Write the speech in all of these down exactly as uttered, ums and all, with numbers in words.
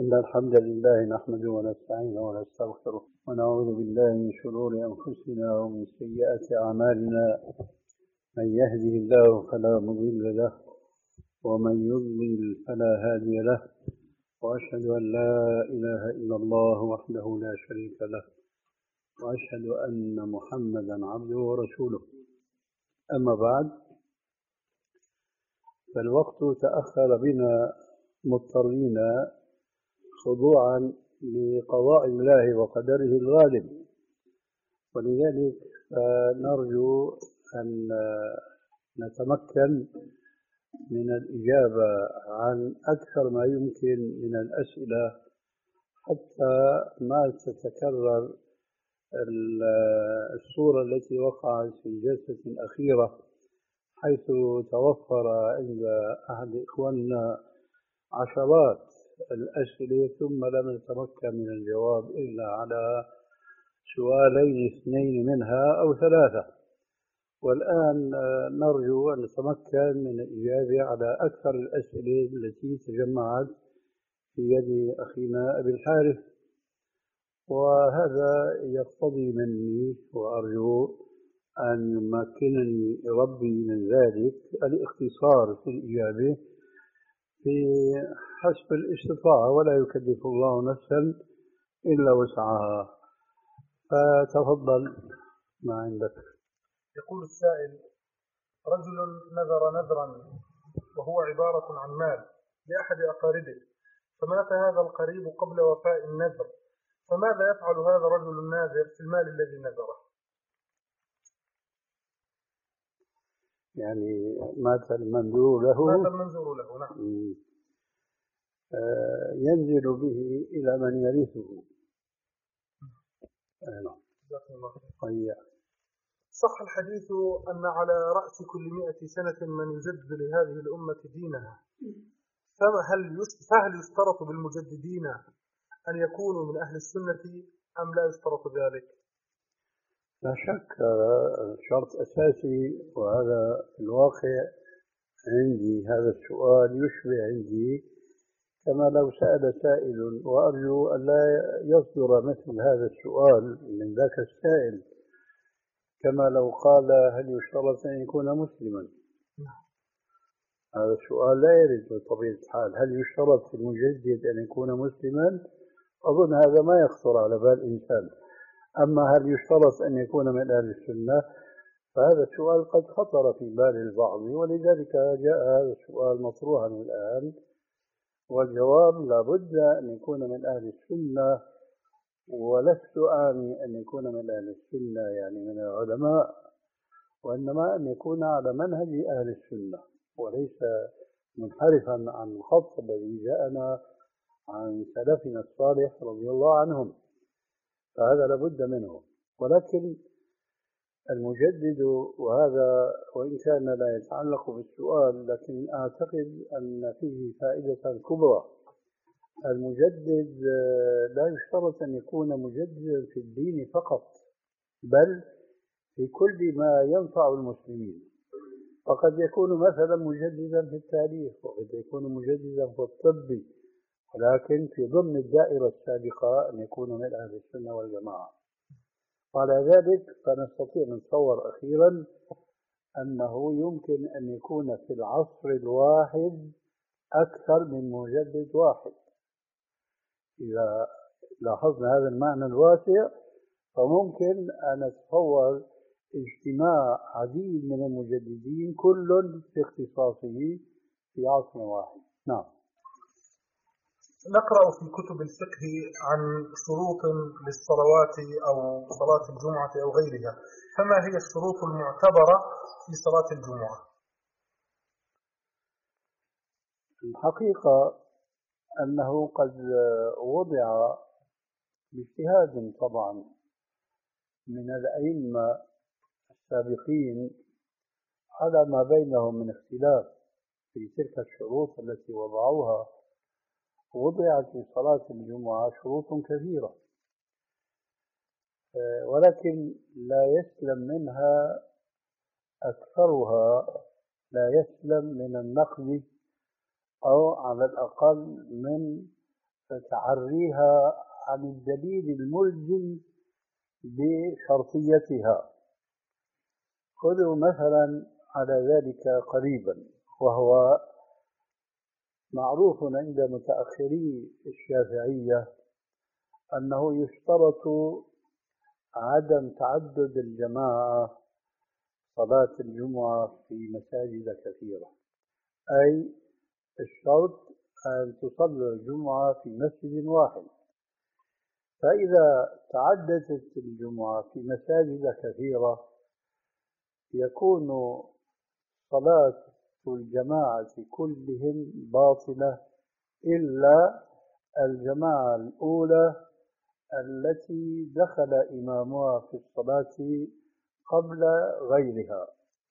إن الحمد لله نحمده ونستعينه ونستغفره ونعوذ بالله من شرور أنفسنا ومن سيئات أعمالنا. من يهده الله فلا مضل له ومن يضلل فلا هادي له، وأشهد أن لا إله إلا الله وحده لا شريك له، وأشهد أن محمدا عبده ورسوله. أما بعد، فالوقت تأخر بنا مضطرين خضوعا لقضاء الله وقدره الغالب، ولذلك نرجو أن نتمكن من الإجابة عن أكثر ما يمكن من الأسئلة حتى ما تتكرر الصورة التي وقعت في الجلسة الأخيرة، حيث توفر عند أحد إخواننا عشرات الأسئلة ثم لم نتمكن من الجواب إلا على سؤالين اثنين منها أو ثلاثة. والآن نرجو أن نتمكن من الإجابة على أكثر الأسئلة التي تجمعت في يد أخينا أبي الحارث، وهذا يقتضي مني وأرجو أن يمكنني ربي من ذلك الاختصار في الإجابة في حسب الاستطاعة، ولا يكلف الله نفسا إلا وسعها. فتفضل ما عندك. يقول السائل: رجل نذر نذرا وهو عبارة عن مال لأحد أقاربه، فمات هذا القريب قبل وفاء النذر، فماذا يفعل هذا الرجل الناذر في المال الذي نذره؟ يعني مات المنذور له مات المنذور له نعم. آه ينزل به إلى من يرثه. نعم. طيب. صح الحديث أن على رأس كل مئة سنة من يجدد لهذه الأمة دينها، فهل فهل يشترط بالمجددين أن يكونوا من أهل السنة أم لا يشترط ذلك؟ لا شك شرط أساسي، وهذا في الواقع عندي هذا السؤال يشبه عندي كما لو سأل سائل، وأرجو أن لا يصدر مثل هذا السؤال من ذاك السائل، كما لو قال: هل يشترط أن يكون مسلما؟ هذا السؤال لا يرد بطبيعة الحال. هل يشترط في المجدد أن يكون مسلما؟ أظن هذا ما يخطر على بال إنسان. أما هل يشترط أن يكون من أهل السنة؟ فهذا السؤال قد خطر في بال البعض، ولذلك جاء هذا السؤال مطروحا الآن، والجواب لابد أن يكون من أهل السنة. ولست آني أن يكون من أهل السنة يعني من العلماء، وإنما أن يكون على منهج أهل السنة، وليس منحرفا عن الخط الذي جاءنا عن سلفنا الصالح رضي الله عنهم، فهذا لابد منه. ولكن المجدد، وهذا وإن كان لا يتعلق بالسؤال لكن أعتقد أن فيه فائدة كبرى، المجدد لا يشترط أن يكون مجددا في الدين فقط، بل في كل ما ينفع المسلمين. فقد يكون مثلا مجددا في التاريخ، وقد يكون مجددا في الطب، ولكن في ضمن الدائرة السابقة أن يكون من أهل السنة والجماعة. وعلى ذلك فنستطيع نتصور أخيرا أنه يمكن أن يكون في العصر الواحد أكثر من مجدد واحد. إذا لاحظنا هذا المعنى الواسع، فممكن أن نتصور اجتماع عديد من المجددين كل في اختصاصه في عصر واحد. نعم. نقرأ في كتب الفقه عن شروط للصلوات أو صلاة الجمعة أو غيرها، فما هي الشروط المعتبرة في صلاة الجمعة؟ الحقيقة أنه قد وضع باجتهاد طبعا من الأئمة السابقين على ما بينهم من اختلاف في تلك الشروط التي وضعوها. وضعت لصلاة الجمعة شروط كثيرة، ولكن لا يسلم منها أكثرها، لا يسلم من النقد، أو على الأقل من تعريها عن الدليل الملزم بشرطيتها. خذوا مثلا على ذلك قريبا، وهو معروف عند متأخري الشافعية أنه يشترط عدم تعدد الجماعة صلاة الجمعة في مساجد كثيرة، أي الشرط أن تصلي الجمعة في مسجد واحد. فإذا تعددت الجمعة في مساجد كثيرة يكون صلاة الجماعة كلهم باطلة إلا الجماعة الأولى التي دخل إمامها في الصلاة قبل غيرها.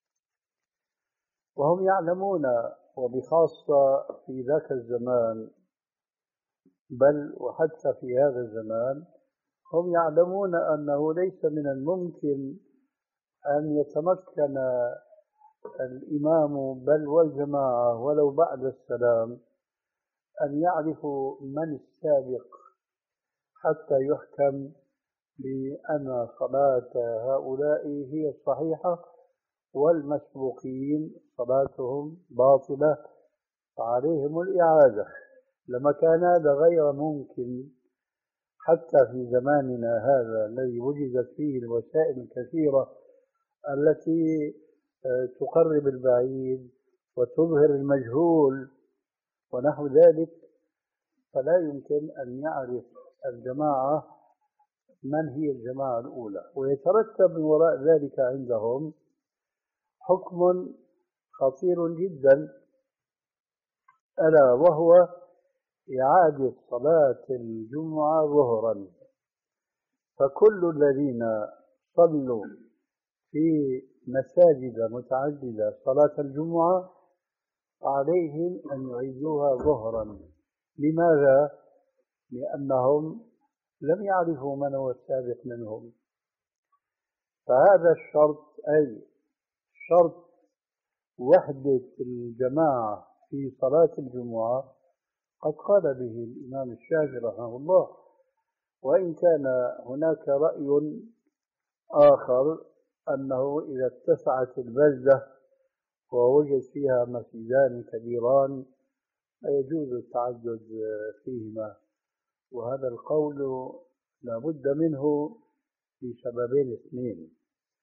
وهم يعلمون، وبخاصة في ذاك الزمان بل وحتى في هذا الزمان، هم يعلمون أنه ليس من الممكن أن يتمكن الإمام بل والجماعة ولو بعد السلام أن يعرفوا من السابق حتى يحكم بأن صلاة هؤلاء هي الصحيحة والمسبوقين صلاتهم باطلة فعليهم الإعادة. لما كان هذا غير ممكن حتى في زماننا هذا الذي وجدت فيه الوسائل الكثيرة التي تقرب البعيد وتظهر المجهول ونحو ذلك، فلا يمكن أن يعرف الجماعة من هي الجماعة الأولى، ويترتب من وراء ذلك عندهم حكم خطير جدا، ألا وهو إعادة صلاة الجمعة ظهرا. فكل الذين صلوا في مساجد متعددة صلاة الجمعة عليهم أن يعيدوها ظهرا. لماذا؟ لأنهم لم يعرفوا من هو السابق منهم. فهذا الشرط، أي شرط وحدة الجماعة في صلاة الجمعة، قد قال به الإمام الشافعي رحمه الله، وإن كان هناك رأي آخر أنه إذا اتسعت البلدة ووجد فيها مسجدان كبيران فيجوز التعدد فيهما، وهذا القول لا بد منه لسببين اثنين.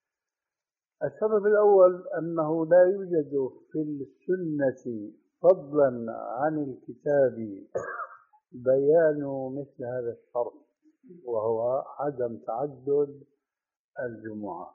السبب الأول أنه لا يوجد في السنة فضلا عن الكتاب بيان مثل هذا الشرط، وهو عدم تعدد الجمعة.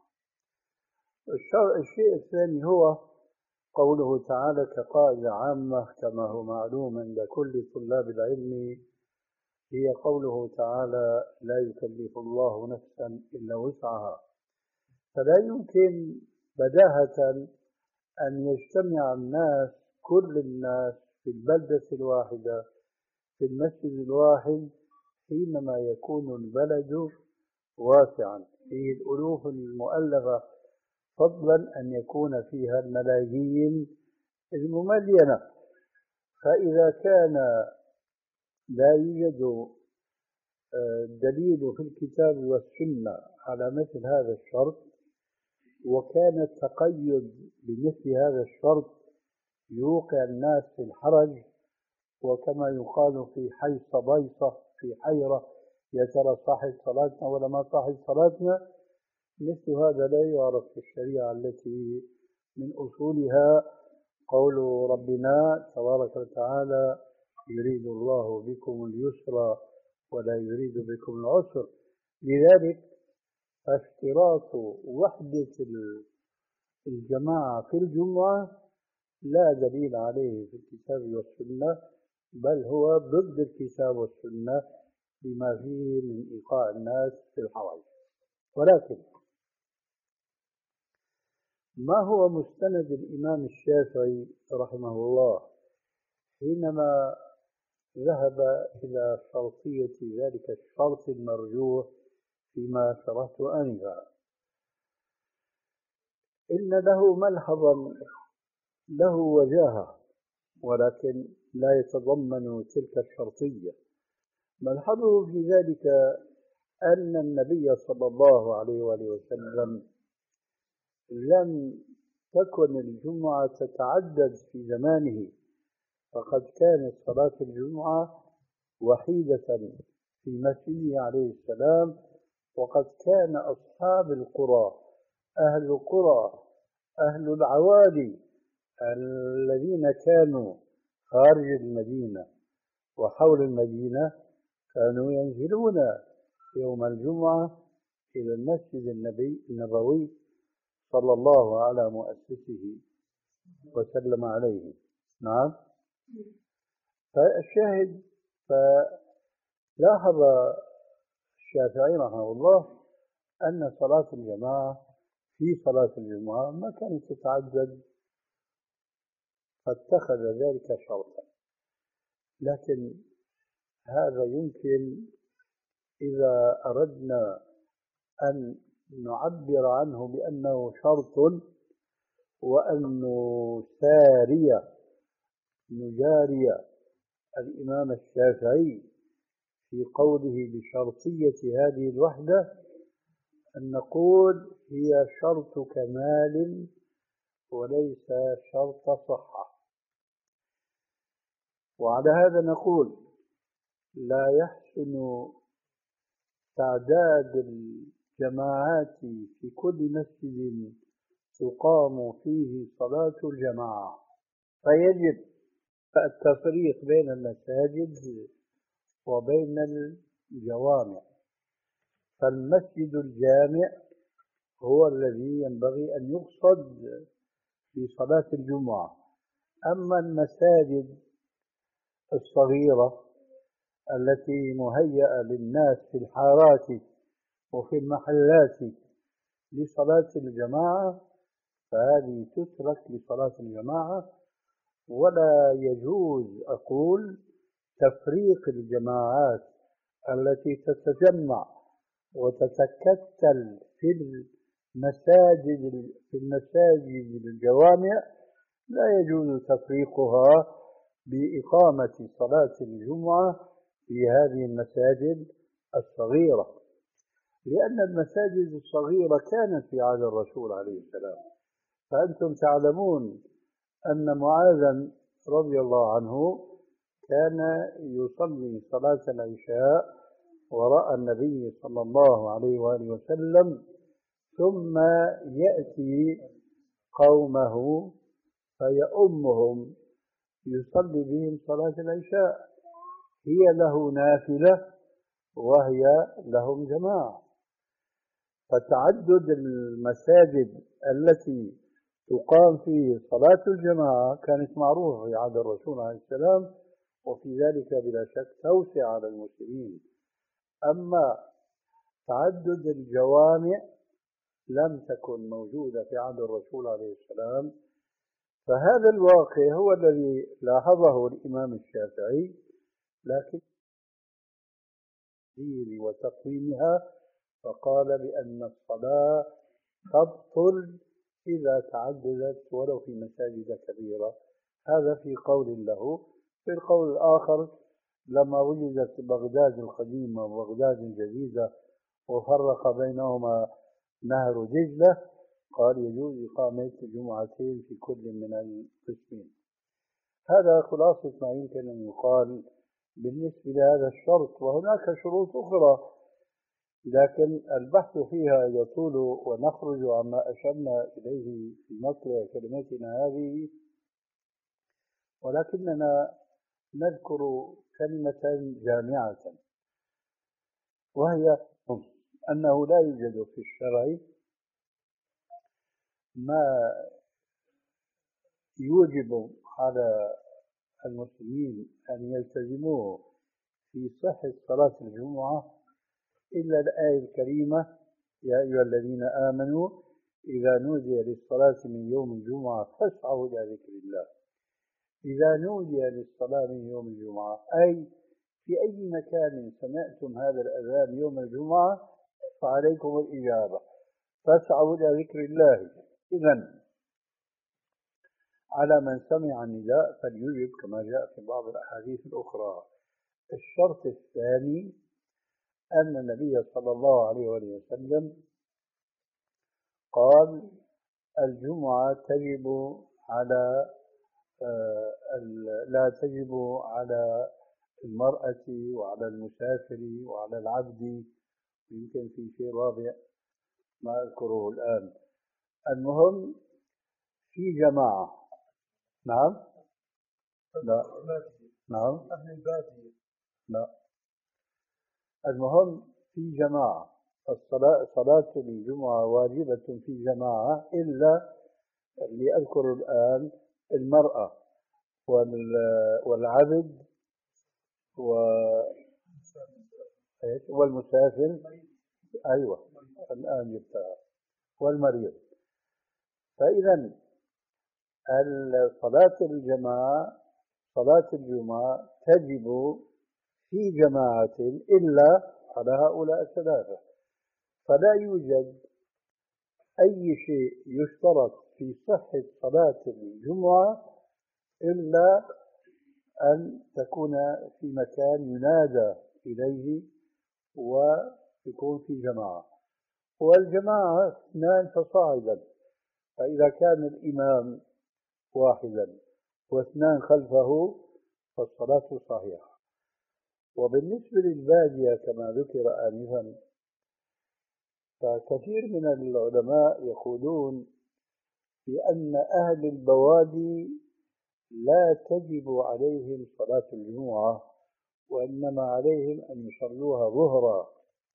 الشيء الثاني هو قوله تعالى كقاعدة عامة كما هو معلوم عند كل طلاب العلم، هي قوله تعالى لا يكلف الله نفسا إلا وسعها. فلا يمكن بداهة أن يجتمع الناس كل الناس في البلدة الواحدة في المسجد الواحد حينما يكون البلد واسعا فيه الألوف المؤلفة، فضلا أن يكون فيها الملايين المملينة. فإذا كان لا يوجد دليل في الكتاب والسنة على مثل هذا الشرط، وكان التقيد بمثل هذا الشرط يوقع الناس في الحرج، وكما يقال في حيص بيصة في حيرة، يا ترى صاحب صلاتنا ولا ما صاحب صلاتنا، مثل هذا لا يعرف في الشريعة التي من أصولها قول ربنا تبارك وتعالى يريد الله بكم اليسر ولا يريد بكم العسر. لذلك فاشتراط وحدة الجماعة في الجمعة لا دليل عليه في الكتاب والسنة، بل هو ضد الكتاب والسنة بما فيه من إيقاع الناس في الحرج. ولكن ما هو مستند الإمام الشافعي رحمه الله حينما ذهب إلى شرطية ذلك الشرط المرجوح فيما شرحت آنفا؟ إن له ملحظا له وجاهة، ولكن لا يتضمن تلك الشرطية. ملحظه في ذلك أن النبي صلى الله عليه وآله وسلم لم تكن الجمعة تتعدد في زمانه، فقد كانت صلاة الجمعة وحيدة في مسجده عليه السلام، وقد كان أصحاب القرى، أهل القرى، أهل العوالي الذين كانوا خارج المدينة وحول المدينة كانوا ينزلون يوم الجمعة إلى المسجد النبي النبوي صلى الله على مؤسسه وسلم عليه. نعم. فالشاهد، فلاحظ الشافعي رحمه الله أن صلاة الجماعة في صلاة الجمعة ما كانت تتعدد، فاتخذ ذلك شرطا. لكن هذا يمكن إذا أردنا أن نعبر عنه بأنه شرط وأنه سارية نجاري الإمام الشافعي في قوله بشرطية هذه الوحدة، أن نقول هي شرط كمال وليس شرط صحة. وعلى هذا نقول لا يحسن تعداد الجماعات في كل مسجد تقام فيه صلاة الجماعة، فيجب التفريق بين المساجد وبين الجوامع. فالمسجد الجامع هو الذي ينبغي أن يقصد في صلاة الجمعة. أما المساجد الصغيرة التي مهيئة للناس في الحارات وفي المحلات لصلاة الجماعة فهذه تترك لصلاة الجماعة، ولا يجوز أقول تفريق الجماعات التي تتجمع وتتكتل في المساجد في المساجد الجوامع، لا يجوز تفريقها بإقامة صلاة الجمعة في هذه المساجد الصغيرة، لأن المساجد الصغيرة كانت في عهد الرسول عليه السلام. فأنتم تعلمون أن معاذا رضي الله عنه كان يصلي صلاة العشاء وراء النبي صلى الله عليه وآله وسلم، ثم يأتي قومه فيؤمهم يصلي بهم صلاة العشاء، هي له نافلة وهي لهم جماعة. فتعدد المساجد التي تقام فيه صلاة الجماعة كانت معروفة في عهد الرسول عليه السلام، وفي ذلك بلا شك توسع على المسلمين. أما تعدد الجوامع لم تكن موجودة في عهد الرسول عليه السلام، فهذا الواقع هو الذي لاحظه الإمام الشافعي، لكن وتقويمها فقال بأن الصلاة تبطل إذا تعددت ولو في مساجد كبيرة. هذا في قول له. في القول الآخر لما وجدت بغداد القديمة وبغداد الجديدة وفرق بينهما نهر دجلة قال يجوز إقامة جمعتين في كل من القسمين. هذا خلاصة ما يمكن أن يقال بالنسبة لهذا الشرط، وهناك شروط أخرى لكن البحث فيها يطول ونخرج عما أشرنا إليه في مطلع كلمتنا هذه، ولكننا نذكر كلمة جامعة، وهي أنه لا يوجد في الشرع ما يوجب على المسلمين أن يلتزموه في صحة صلاة الجمعة إلا الآية الكريمة يا أيها الذين آمنوا إذا نودي للصلاة من يوم الجمعة فاسعوا إلى ذكر الله. إذا نودي للصلاة من يوم الجمعة أي في أي مكان سمعتم هذا الأذان يوم الجمعة فعليكم الإجابة، فاسعوا إلى ذكر الله. إذن على من سمع النداء فليجب كما جاء في بعض الأحاديث الأخرى. الشرط الثاني أن النبي صلى الله عليه وسلم قال الجمعة تجب على لا تجب على المرأة وعلى المسافر وعلى العبد. يمكن في شيء رابع ما أذكره الآن. المهم في جماعة. نعم لا نعم أهل البادية. لا المهم في جماعة. الصلاة صلاة الجمعة واجبة في جماعة إلا اللي أذكر الآن المرأة والعبد والمسافر. أيوة الآن جبتها. والمريض. فإذا صلاة الجماعة صلاة الجمعة تجب في جماعة إلا على هؤلاء الثلاثة. فلا يوجد أي شيء يشترط في صحة صلاة الجمعة إلا أن تكون في مكان ينادى إليه ويكون في جماعة، والجماعة اثنان فصاعدا. فإذا كان الإمام واحدا واثنان خلفه فالصلاة صحيحة. وبالنسبة للبادية كما ذكر آنفا، فكثير من العلماء يقولون بأن أهل البوادي لا تجب عليهم صلاة الجمعة، وإنما عليهم أن يصلوها ظهرا.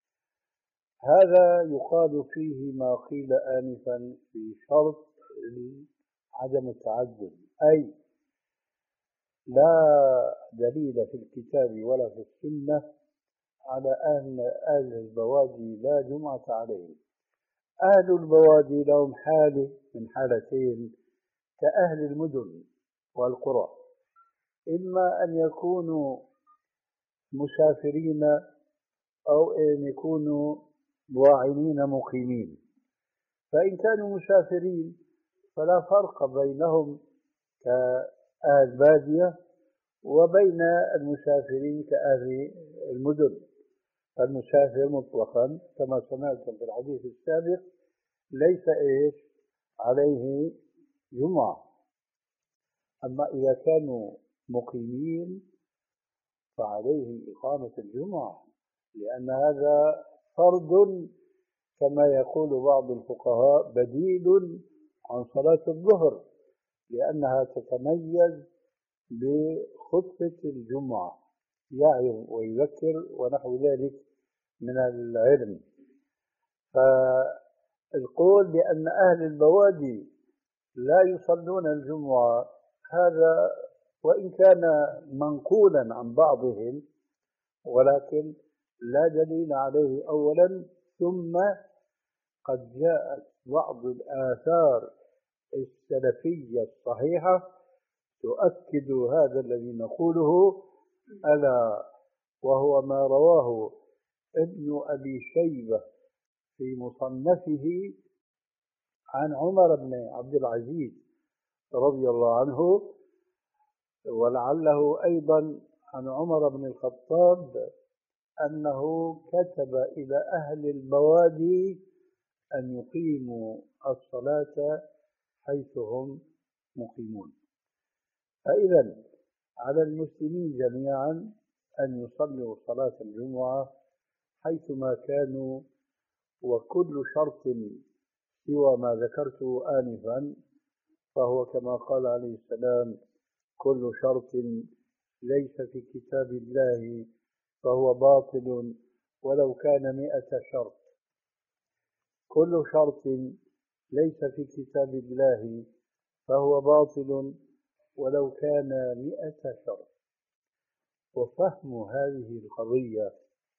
هذا يقال فيه ما قيل آنفا في شرط عدم التعدد، أي لا دليل في الكتاب ولا في السنة على أن أهل البوادي لا جمعة عليهم. أهل البوادي لهم حالة من حالتين كأهل المدن والقرى، إما أن يكونوا مسافرين أو أن يكونوا واعمين مقيمين. فإن كانوا مسافرين فلا فرق بينهم كأهل بادية وبين المسافرين كأهل المدن. المسافر مطلقا كما سمعتم في الحديث السابق ليس إيش عليه جمعة. أما إذا كانوا مقيمين فعليه إقامة الجمعة، لأن هذا فرض كما يقول بعض الفقهاء بديل عن صلاة الظهر، لأنها تتميز بخطبة الجمعة، يعظ ويذكر ونحو ذلك من العلم. فالقول بأن أهل البوادي لا يصلون الجمعة هذا وإن كان منقولا عن بعضهم، ولكن لا دليل عليه أولا، ثم قد جاءت بعض الآثار السلفية الصحيحة تؤكد هذا الذي نقوله، ألا وهو ما رواه ابن أبي شيبة في مصنفه عن عمر بن عبد العزيز رضي الله عنه، ولعله أيضا عن عمر بن الخطاب أنه كتب إلى أهل البوادي أن يقيموا الصلاة حيث هم مقيمون. فإذا على المسلمين جميعا أن يصلوا صلاة الجمعة حيثما كانوا، وكل شرط سوى ما ذكرته آنفا فهو كما قال عليه السلام كل شرط ليس في كتاب الله فهو باطل ولو كان مئة شرط. كل شرط ليس في كتاب الله فهو باطل ولو كان مئة شرط. وفهم هذه القضية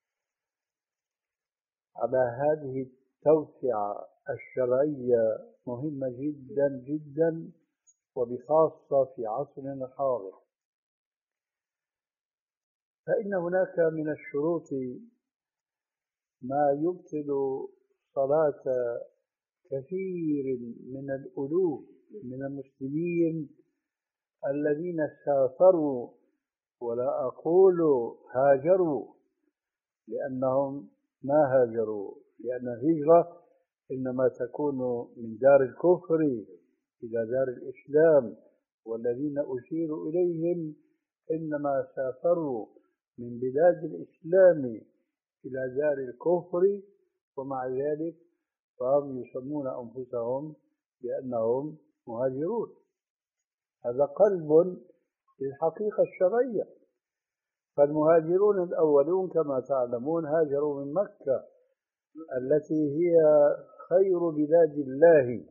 على هذه التوسعة الشرعية مهمة جدا جدا، وبخاصة في عصرنا الحاضر. فإن هناك من الشروط ما يبطل صلاة كثير من الألوف من المسلمين الذين سافروا ولا أقول هاجروا، لأنهم ما هاجروا، لأن الهجرة إنما تكون من دار الكفر إلى دار الإسلام، والذين أشير إليهم إنما سافروا من بلاد الإسلام إلى دار الكفر، ومع ذلك فهم يسمون أنفسهم بأنهم مهاجرون. هذا قلب للحقيقة الشرعية. فالمهاجرون الأولون كما تعلمون هاجروا من مكة التي هي خير بلاد الله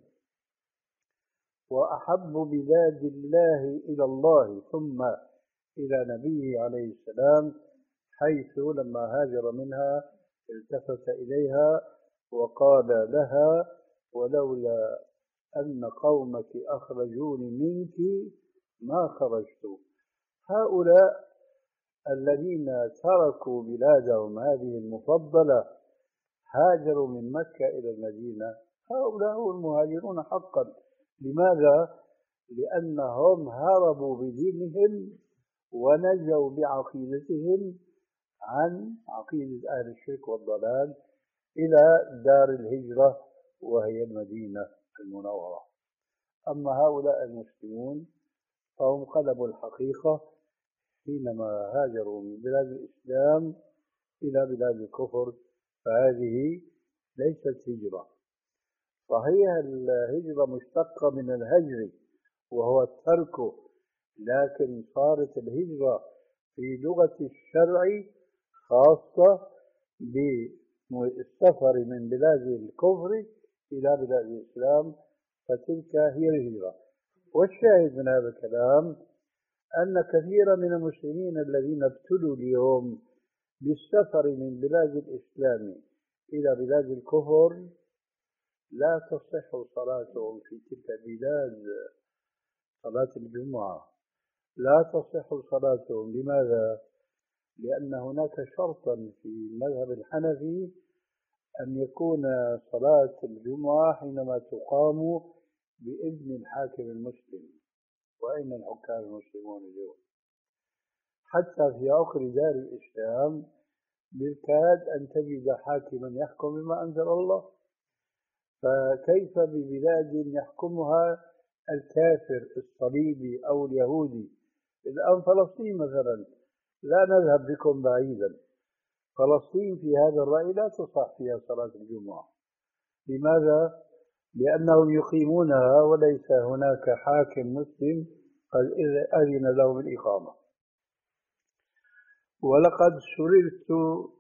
وأحب بلاد الله إلى الله ثم إلى نبيه عليه السلام، حيث لما هاجر منها التفت إليها وقال لها: ولولا أن قومك أخرجوني منك ما خرجت. هؤلاء الذين تركوا بلادهم هذه المفضلة هاجروا من مكة إلى المدينة، هؤلاء هم المهاجرون حقا. لماذا؟ لأنهم هربوا بدينهم ونجوا بعقيدتهم عن عقيدة أهل الشرك والضلال إلى دار الهجرة وهي المدينة المنورة. أما هؤلاء المسلمون فهم قلبوا الحقيقة حينما هاجروا من بلاد الإسلام إلى بلاد الكفر، فهذه ليست هجرة. صحيح الهجرة مشتقة من الهجر وهو الترك، لكن صارت الهجرة في لغة الشرع خاصة بالسفر من بلاد الكفر إلى بلاد الإسلام، فتلك هي الهجرة. والشاهد من هذا الكلام أن كثيرا من المسلمين الذين ابتلوا اليوم بالسفر من بلاد الإسلام إلى بلاد الكفر لا تصح صلاتهم في تلك البلاد، صلاة الجمعة لا تصح صلاتهم. لماذا؟ لأن هناك شرطا في المذهب الحنفي أن يكون صلاة الجمعة حينما تقام بإذن الحاكم المسلم. وأين الحكام المسلمون اليوم؟ حتى في عقر دار الإسلام بالكاد أن تجد حاكما يحكم بما أنزل الله، فكيف ببلاد يحكمها الكافر الصليبي أو اليهودي؟ الآن فلسطين مثلا، لا نذهب بكم بعيدا، فلسطين في هذا الرأي لا تصح فيها صلاة الجمعة. لماذا؟ لأنهم يقيمونها وليس هناك حاكم مسلم قد أذن له بالإقامة. ولقد سررت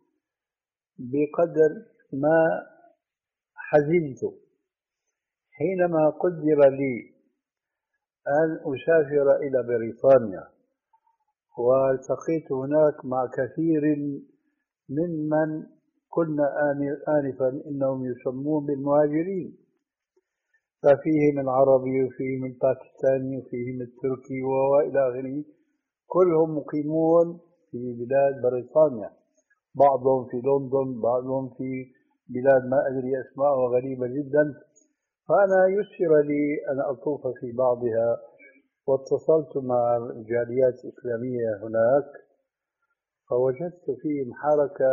بقدر ما حزنت حينما قدر لي أن أسافر إلى بريطانيا، والتقيت هناك مع كثير ممن قلنا آنفا إنهم يسمون بالمهاجرين، ففيهم العربي وفيهم الباكستاني وفيهم التركي وإلى آخره، كلهم مقيمون في بلاد بريطانيا، بعضهم في لندن، بعضهم في بلاد ما أدري أسماءها غريبة جدا. فأنا يسر لي أن أطوف في بعضها، واتصلت مع الجاليات الإسلامية هناك، فوجدت فيهم حركة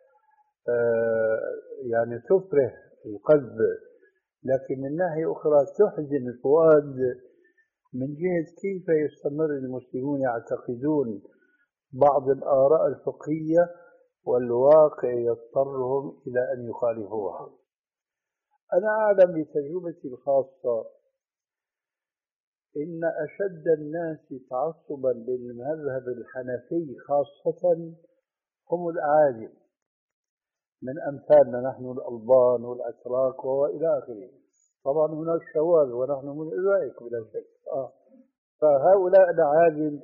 يعني تفرح القلب، لكن من ناحية أخرى تحزن الفؤاد من جهة كيف يستمر المسلمون يعتقدون بعض الآراء الفقهية والواقع يضطرهم إلى أن يخالفوها. أنا أعلم بتجربتي الخاصة إن أشد الناس تعصبا للمذهب الحنفي خاصة هم الأعاجم، من أمثالنا نحن الألبان والأتراك وإلى آخره. طبعا هناك شواذ ونحن من أولئك بلا شك. آه. فهؤلاء الأعاجم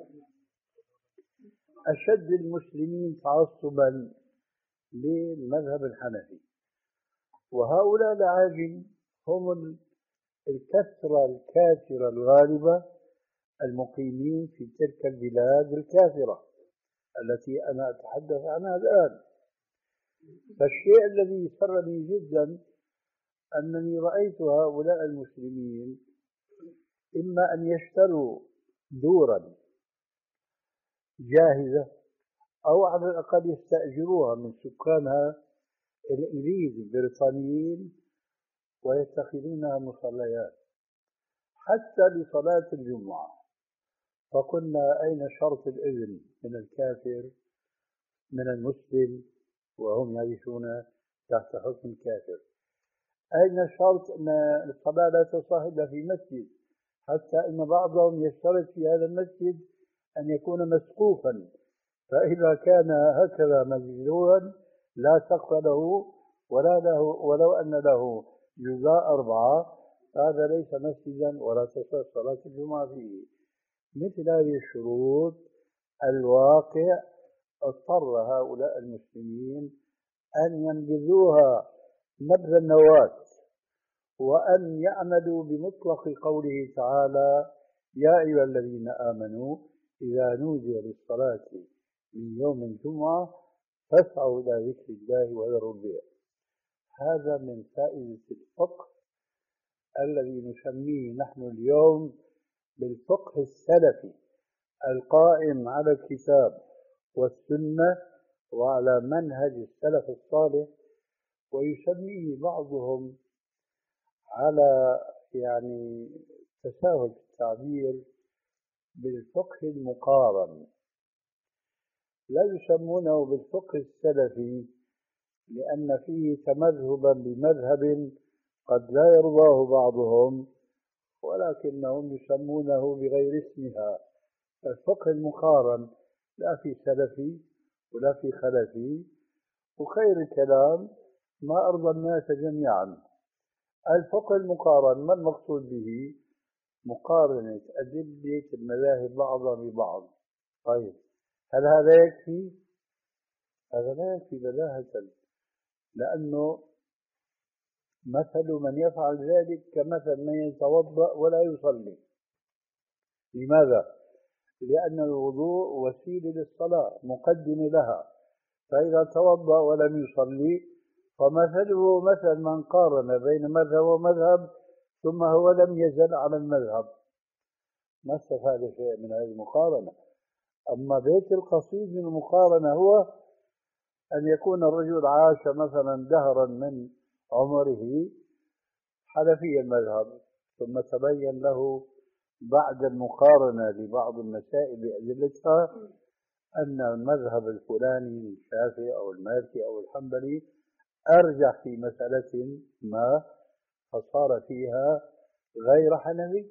أشد المسلمين تعصبا للمذهب الحنفي، وهؤلاء الأعاجم هم الكثرة الكافرة الغالبة المقيمين في تلك البلاد الكافرة التي أنا أتحدث عنها الآن. فالشيء الذي سرني جدا أنني رأيت هؤلاء المسلمين إما أن يشتروا دورا جاهزة، أو على الأقل يستأجروها من سكانها الإنجليز البريطانيين ويتخذونها مصليات حتى لصلاة الجمعة. فقلنا أين شرط الإذن من الكافر من المسلم وهم يعيشون تحت حكم الكافر؟ أين شرط أن الصلاة لا تصح إلا في مسجد، حتى أن بعضهم يشترط في هذا المسجد أن يكون مسقوفا، فإذا كان هكذا مجذورا لا سقف له ولا له ولو أن له جزاء أربعة، هذا ليس مسجدا ولا تصح صلاة الجمعة فيه. مثل هذه الشروط الواقع اضطر هؤلاء المسلمين أن ينبذوها نبذ النواة، وأن يعملوا بمطلق قوله تعالى: يا أيها الذين آمنوا إذا نودي للصلاة من يوم الجمعة فاسعوا إلى ذكر الله وذروا البيع. هذا من فائدة الفقه الذي نسميه نحن اليوم بالفقه السلفي القائم على الكتاب والسنة وعلى منهج السلف الصالح، ويسميه بعضهم على يعني تساهل في التعبير بالفقه المقارن. لا يسمونه بالفقه السلفي لأن فيه تمذهبا بمذهب قد لا يرضاه بعضهم، ولكنهم يسمونه بغير اسمها. الفقه المقارن لا في سلفي ولا في خلفي، وخير الكلام ما أرضى الناس جميعا. الفقه المقارن ما المقصود به؟ مقارنة أدلة المذاهب بعضها ببعض. طيب هل هذا يكفي؟ هذا لا يكفي بداهة، لأنه مثل من يفعل ذلك كمثل من يتوضأ ولا يصلي. لماذا؟ لأن الوضوء وسيلة للصلاة مقدم لها، فإذا توضأ ولم يصلي فمثله مثل من قارن بين مذهب ومذهب ثم هو لم يزل على المذهب، ما استفاد شيء من هذه المقارنة. أما بيت القصيد من المقارنة هو أن يكون الرجل عاش مثلا دهرا من عمره حنفي المذهب، ثم تبين له بعد المقارنة لبعض المسائل بأدلتها أن المذهب الفلاني الشافعي أو المالكي أو الحنبلي أرجح في مسألة ما، فصار فيها غير حنفي.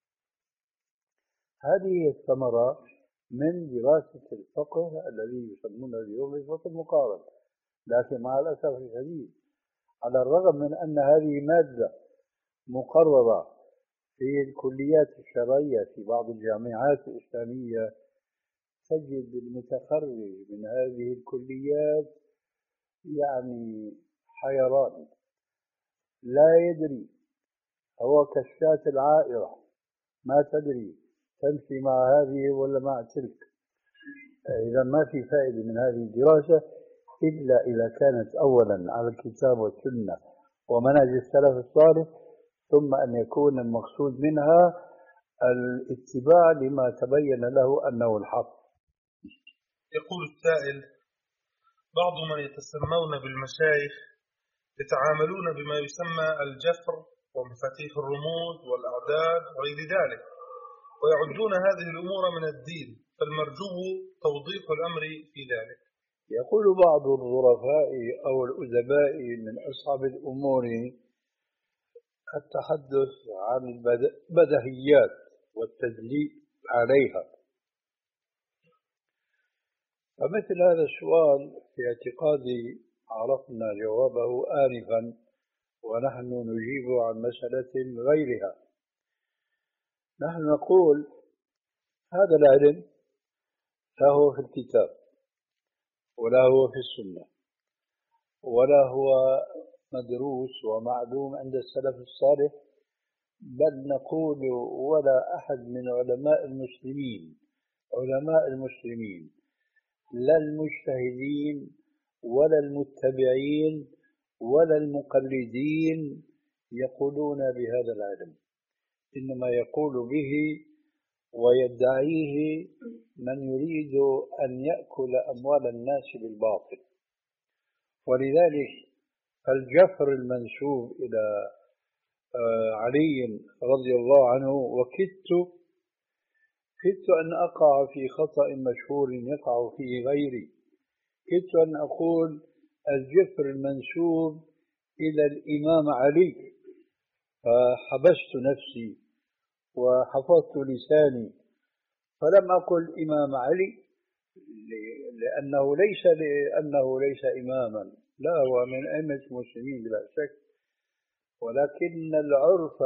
هذه الثمرة من دراسة الفقه الذي يسمونه اليوم الفقه المقارن. لكن مع الأسف الشديد على الرغم من أن هذه مادة مقررة في الكليات الشرعية في بعض الجامعات الإسلامية، تجد المتخرج من هذه الكليات يعني حيران، لا يدري، هو كالشاة العائرة ما تدري تمشي مع هذه ولا مع تلك. إذا ما في فائدة من هذه الدراسة إلا إذا كانت أولا على الكتاب والسنة ومنهج السلف الصالح، ثم أن يكون المقصود منها الاتباع لما تبين له أنه الحق. يقول السائل: بعض من يتسمون بالمشايخ يتعاملون بما يسمى الجفر ومفاتيح الرموز والأعداد وغير ذلك، ويعدون هذه الأمور من الدين، فالمرجو توضيح الأمر في ذلك. يقول بعض الظرفاء أو الأدباء من أصحاب الأمور التحدث عن البدهيات والتدليل عليها. فمثل هذا السؤال في اعتقادي عرفنا جوابه آنفا، ونحن نجيب عن مسألة غيرها. نحن نقول هذا العلم لا هو في الكتاب ولا هو في السنة ولا هو مدروس ومعلوم عند السلف الصالح، بل نقول ولا أحد من علماء المسلمين علماء المسلمين لا المجتهدين ولا المتبعين ولا المقلدين يقولون بهذا العلم، إنما يقول به ويدعيه من يريد أن يأكل أموال الناس بالباطل. ولذلك فالجفر المنسوب إلى علي رضي الله عنه، وكدت كدت أن أقع في خطأ مشهور يقع فيه غيري، كدت أن أقول الجفر المنسوب إلى الإمام علي، فحبست نفسي وحفظت لساني فلم أقل إمام علي، لأنه ليس لأنه ليس إماما، لا، هو من أئمة المسلمين بلا شك، ولكن العرف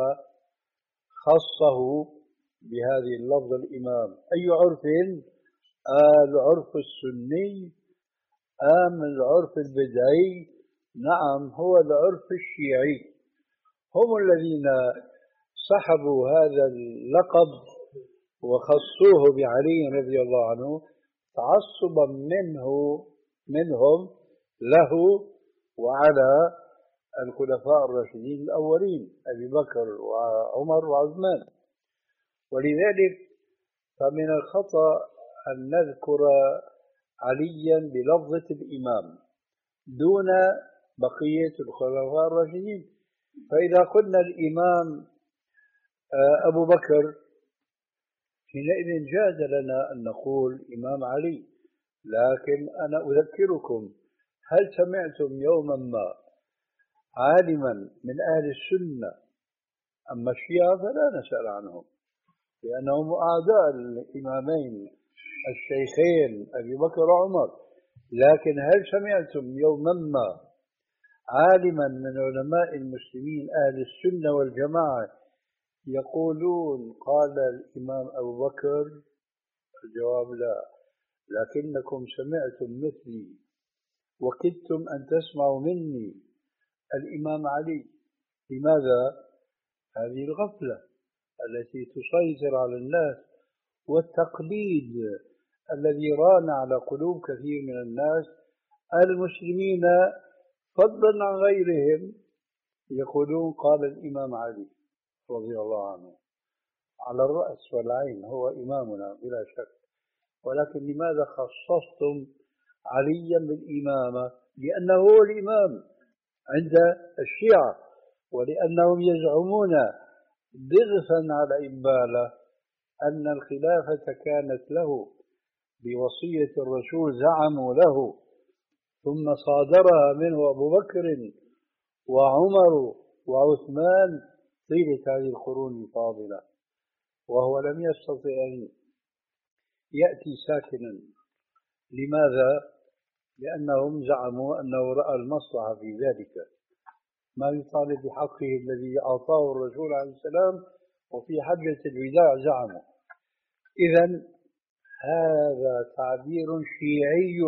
خصه بهذه اللفظ الإمام. أي عرف؟ آه العرف السني أم العرف البدعي؟ نعم، هو العرف الشيعي، هم الذين سحبوا هذا اللقب وخصوه بعلي رضي الله عنه تعصبا منه منهم له وعلى الخلفاء الراشدين الأولين أبي بكر وعمر وعثمان. ولذلك فمن الخطأ أن نذكر عليا بلفظة الإمام دون بقية الخلفاء الراشدين. فإذا قلنا الإمام أبو بكر حينئذ جاز لنا أن نقول إمام علي. لكن أنا أذكركم، هل سمعتم يوما ما عالما من أهل السنة، أما الشيعة فلا نسأل عنهم لأنهم أعداء الإمامين الشيخين أبي بكر وعمر، لكن هل سمعتم يوما ما عالما من علماء المسلمين أهل السنة والجماعة يقولون قال الإمام أبو بكر؟ الجواب لا، لكنكم سمعتم مثلي وكدتم أن تسمعوا مني الإمام علي. لماذا؟ هذه الغفلة التي تسيطر على الناس والتقليد الذي ران على قلوب كثير من الناس المسلمين فضلا عن غيرهم، يقولون قال الإمام علي رضي الله عنه، على الرأس والعين هو إمامنا بلا شك، ولكن لماذا خصصتم عليا بالإمامة؟ لأنه هو الإمام عند الشيعة، ولأنهم يزعمون ضغثا على إبالة أن الخلافة كانت له بوصية الرسول، زعموا له، ثم صادرها منه أبو بكر وعمر وعثمان طيلة هذه القرون الفاضلة، وهو لم يستطع أن يأتي ساكنا. لماذا؟ لأنهم زعموا أنه رأى المصلحة في ذلك، ما يطالب بحقه الذي أعطاه الرسول عليه السلام، وفي حجة الوداع زعموا. إذن هذا تعبير شيعي،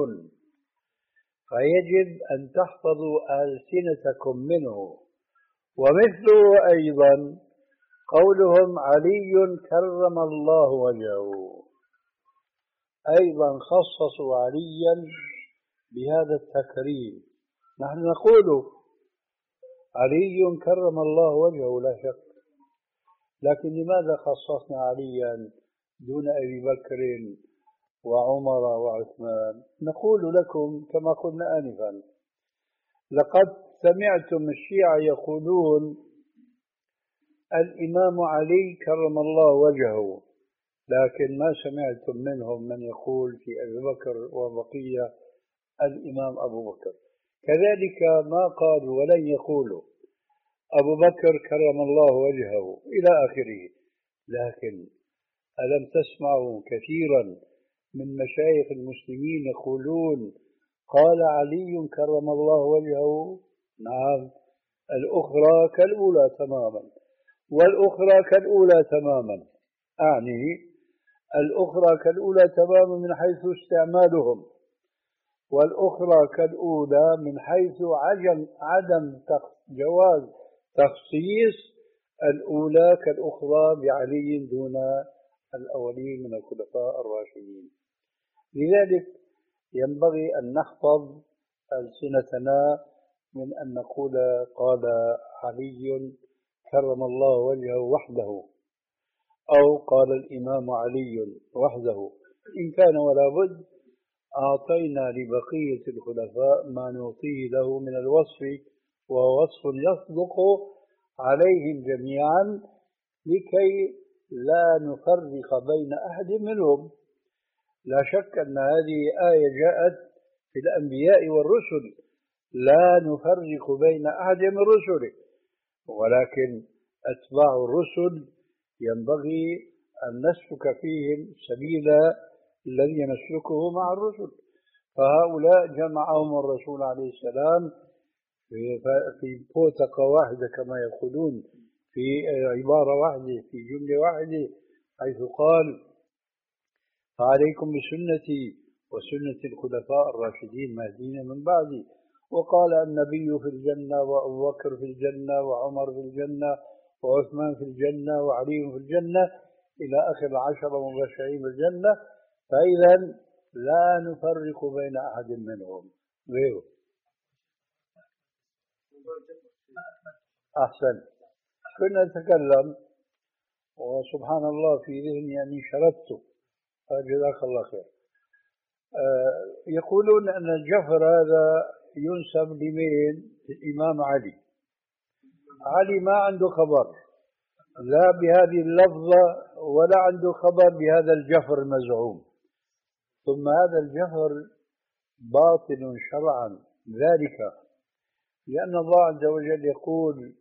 فيجب أن تحفظوا ألسنتكم منه. ومثله أيضا قولهم علي كرم الله وجهه، أيضا خصصوا عليا بهذا التكريم. نحن نقول علي كرم الله وجهه لا شك، لكن لماذا خصصنا عليا دون أبي بكر وعمر وعثمان؟ نقول لكم كما قلنا آنفا، لقد سمعتم الشيعة يقولون الإمام علي كرم الله وجهه، لكن ما سمعتم منهم من يقول في أبي بكر وبقية الإمام أبو بكر. كذلك ما قالوا ولن يقولوا أبو بكر كرم الله وجهه إلى آخره. لكن ألم تسمعوا كثيرا من مشايخ المسلمين يقولون قال علي كرم الله وجهه؟ نعم، الأخرى كالأولى تماما، والأخرى كالأولى تماما، أعني الأخرى كالأولى تماما من حيث استعمالهم، والأخرى كالأولى من حيث عدم جواز تخصيص الأولى كالأخرى بعلي دون الأولين من الخلفاء الراشدين. لذلك ينبغي أن نحفظ ألسنتنا من أن نقول قال علي كرم الله وجهه وحده، أو قال الإمام علي وحده. إن كان ولا بد أعطينا لبقية الخلفاء ما نعطيه له من الوصف، وهو وصف يصدق عليهم جميعا لكي لا نفرق بين أحد منهم. لا شك أن هذه آية جاءت في الأنبياء والرسل، لا نفرق بين أحد من رسله، ولكن أتباع الرسل ينبغي أن نسلك فيهم سبيل الذي نسلكه مع الرسل. فهؤلاء جمعهم الرسول عليه السلام في في بوتقة واحدة كما يقولون، في عبارة واحدة، في جملة واحدة، حيث قال: فعليكم بسنتي وسنة الخلفاء الراشدين المهديين من بعدي. وقال النبي في الجنة، وأبو بكر في الجنة، وعمر في الجنة، وعثمان في الجنة، وعلي في الجنة، إلى آخر العشرة المبشرين بالجنة. فإذا لا نفرق بين أحد منهم غيره. أحسن. كنا نتكلم وسبحان الله في ذهني أني شردته، جزاك الله خير. آه يقولون أن الجفر هذا ينسب لمين؟ الإمام علي. علي ما عنده خبر لا بهذه اللفظة ولا عنده خبر بهذا الجفر المزعوم. ثم هذا الجفر باطل شرعا، ذلك لأن الله عز وجل يقول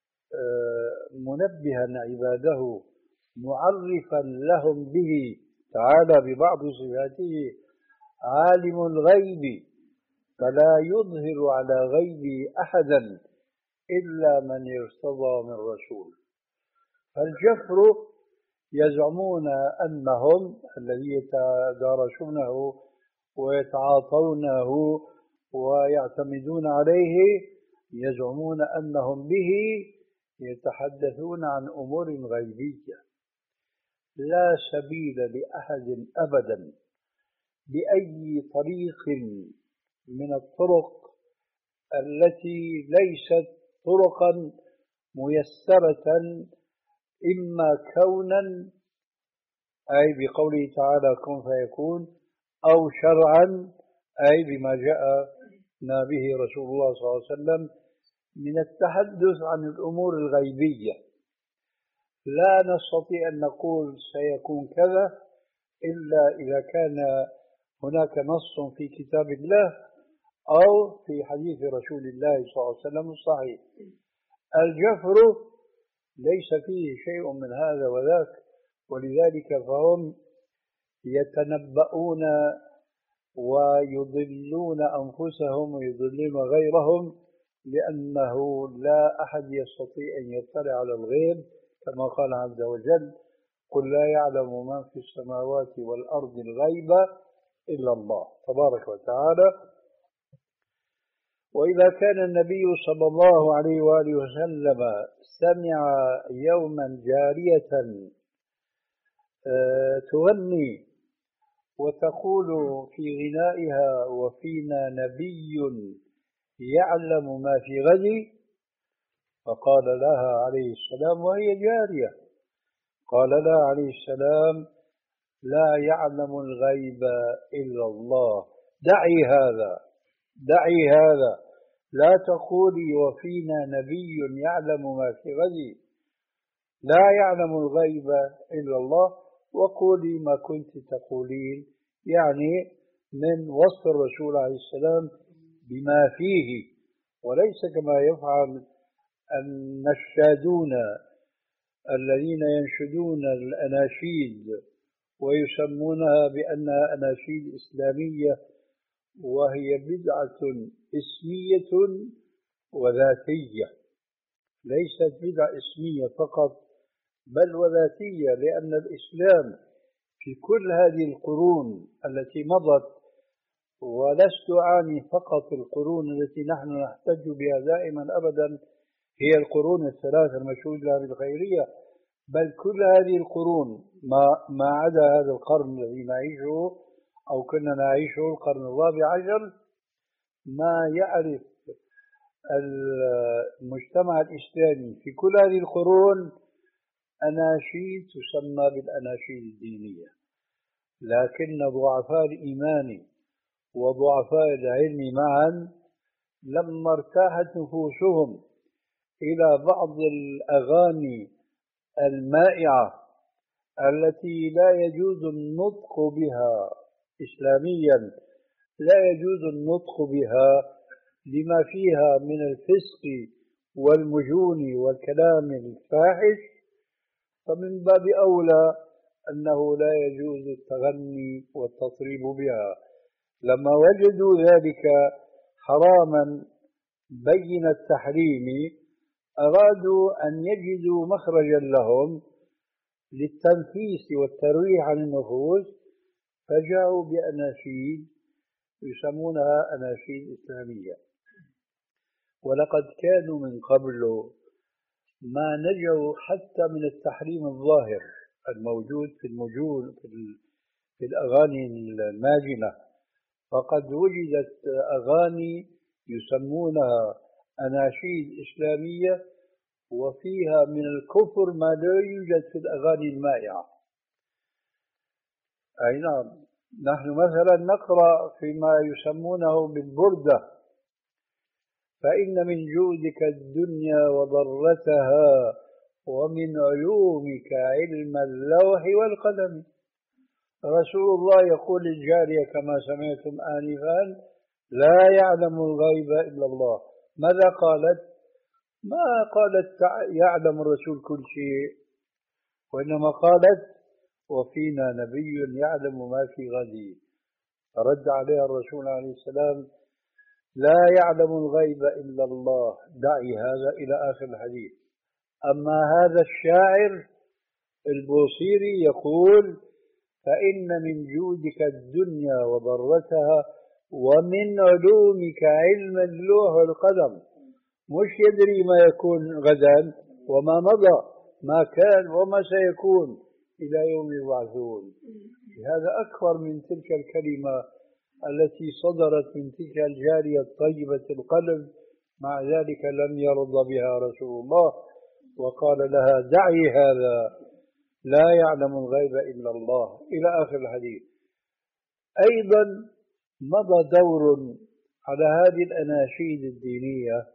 منبها عباده معرفا لهم به تعالى ببعض صفاته: عالم الغيب فلا يظهر على غيبه أحدا إلا من ارتضى من رسول. فالجفر يزعمون أنهم الذي يتدارسونه ويتعاطونه ويعتمدون عليه، يزعمون أنهم به يتحدثون عن أمور غيبية. لا سبيل لأحد أبدا بأي طريق من الطرق التي ليست طرقا ميسرة، إما كونا أي بقوله تعالى كن فيكون، أو شرعا أي بما جاءنا به رسول الله صلى الله عليه وسلم من التحدث عن الأمور الغيبية. لا نستطيع أن نقول سيكون كذا إلا إذا كان هناك نص في كتاب الله أو في حديث رسول الله صلى الله عليه وسلم الصحيح. الجفر ليس فيه شيء من هذا وذاك، ولذلك فهم يتنبؤون ويضلون أنفسهم ويضلون غيرهم، لأنه لا أحد يستطيع أن يطلع على الغيب، كما قال عز وجل: قل لا يعلم من في السماوات والأرض الغيب إلا الله تبارك وتعالى. وإذا كان النبي صلى الله عليه وآله وسلم سمع يوما جارية تغني وتقول في غنائها: وفينا نبي يعلم ما في غد، فقال لها عليه السلام وهي جارية، قال لها عليه السلام: لا يعلم الغيب إلا الله. دعي هذا دعي هذا لا تقولي وفينا نبي يعلم ما في غد، لا يعلم الغيب إلا الله، وقولي ما كنت تقولين، يعني من وصف الرسول عليه السلام بما فيه، وليس كما يفعل النشادون الذين ينشدون الأناشيد ويسمونها بأنها أناشيد إسلامية، وهي بدعة اسمية وذاتية، ليست بدعة اسمية فقط بل وذاتية، لأن الإسلام في كل هذه القرون التي مضت، ولست أعني فقط القرون التي نحن نحتج بها دائما أبدا هي القرون الثلاثة المشهود لها بالخيرية، بل كل هذه القرون ما, ما عدا هذا القرن الذي نعيشه أو كنا نعيشه القرن الرابع عشر، ما يعرف المجتمع الإسلامي في كل هذه القرون أناشيد تسمى بالأناشيد الدينية، لكن ضعفاء الإيمان وضعفاء العلم معا لما ارتاحت نفوسهم إلى بعض الأغاني المائعة التي لا يجوز النطق بها إسلاميا، لا يجوز النطق بها لما فيها من الفسق والمجون والكلام الفاحش، فمن باب أولى أنه لا يجوز التغني والتطريب بها. لما وجدوا ذلك حراما بين التحريم أرادوا أن يجدوا مخرجا لهم للتنفيس والترويح عن النفوس، فجاءوا بأناشيد يسمونها أناشيد إسلامية. ولقد كانوا من قبل ما نجوا حتى من التحريم الظاهر الموجود في المجون في الأغاني الماجنة، فقد وجدت أغاني يسمونها أناشيد إسلامية وفيها من الكفر ما لا يوجد في الأغاني المائعة. أي نعم، نحن مثلا نقرأ فيما يسمونه بالبردة: فإن من جودك الدنيا وضرتها ومن علومك علم اللوح والقلم. رسول الله يقول للجارية كما سمعتم آنفا: لا يعلم الغيب إلا الله. ماذا قالت؟ ما قالت يعلم الرسول كل شيء، وإنما قالت: وفينا نبي يعلم ما في غد. فرد عليها الرسول عليه السلام: لا يعلم الغيب إلا الله، دعي هذا إلى آخر الحديث. أما هذا الشاعر البوصيري يقول: فإن من جودك الدنيا وضرتها ومن علومك علم اللوح والقلم. مش يدري ما يكون غدا وما مضى، ما كان وما سيكون إلى يوم يبعثون. هذا أكبر من تلك الكلمة التي صدرت من تلك الجارية الطيبة القلب، مع ذلك لم يرضى بها رسول الله وقال لها: دعي هذا، لا يعلم الغيب إلا الله، إلى آخر الحديث. أيضا مضى دور على هذه الأناشيد الدينية،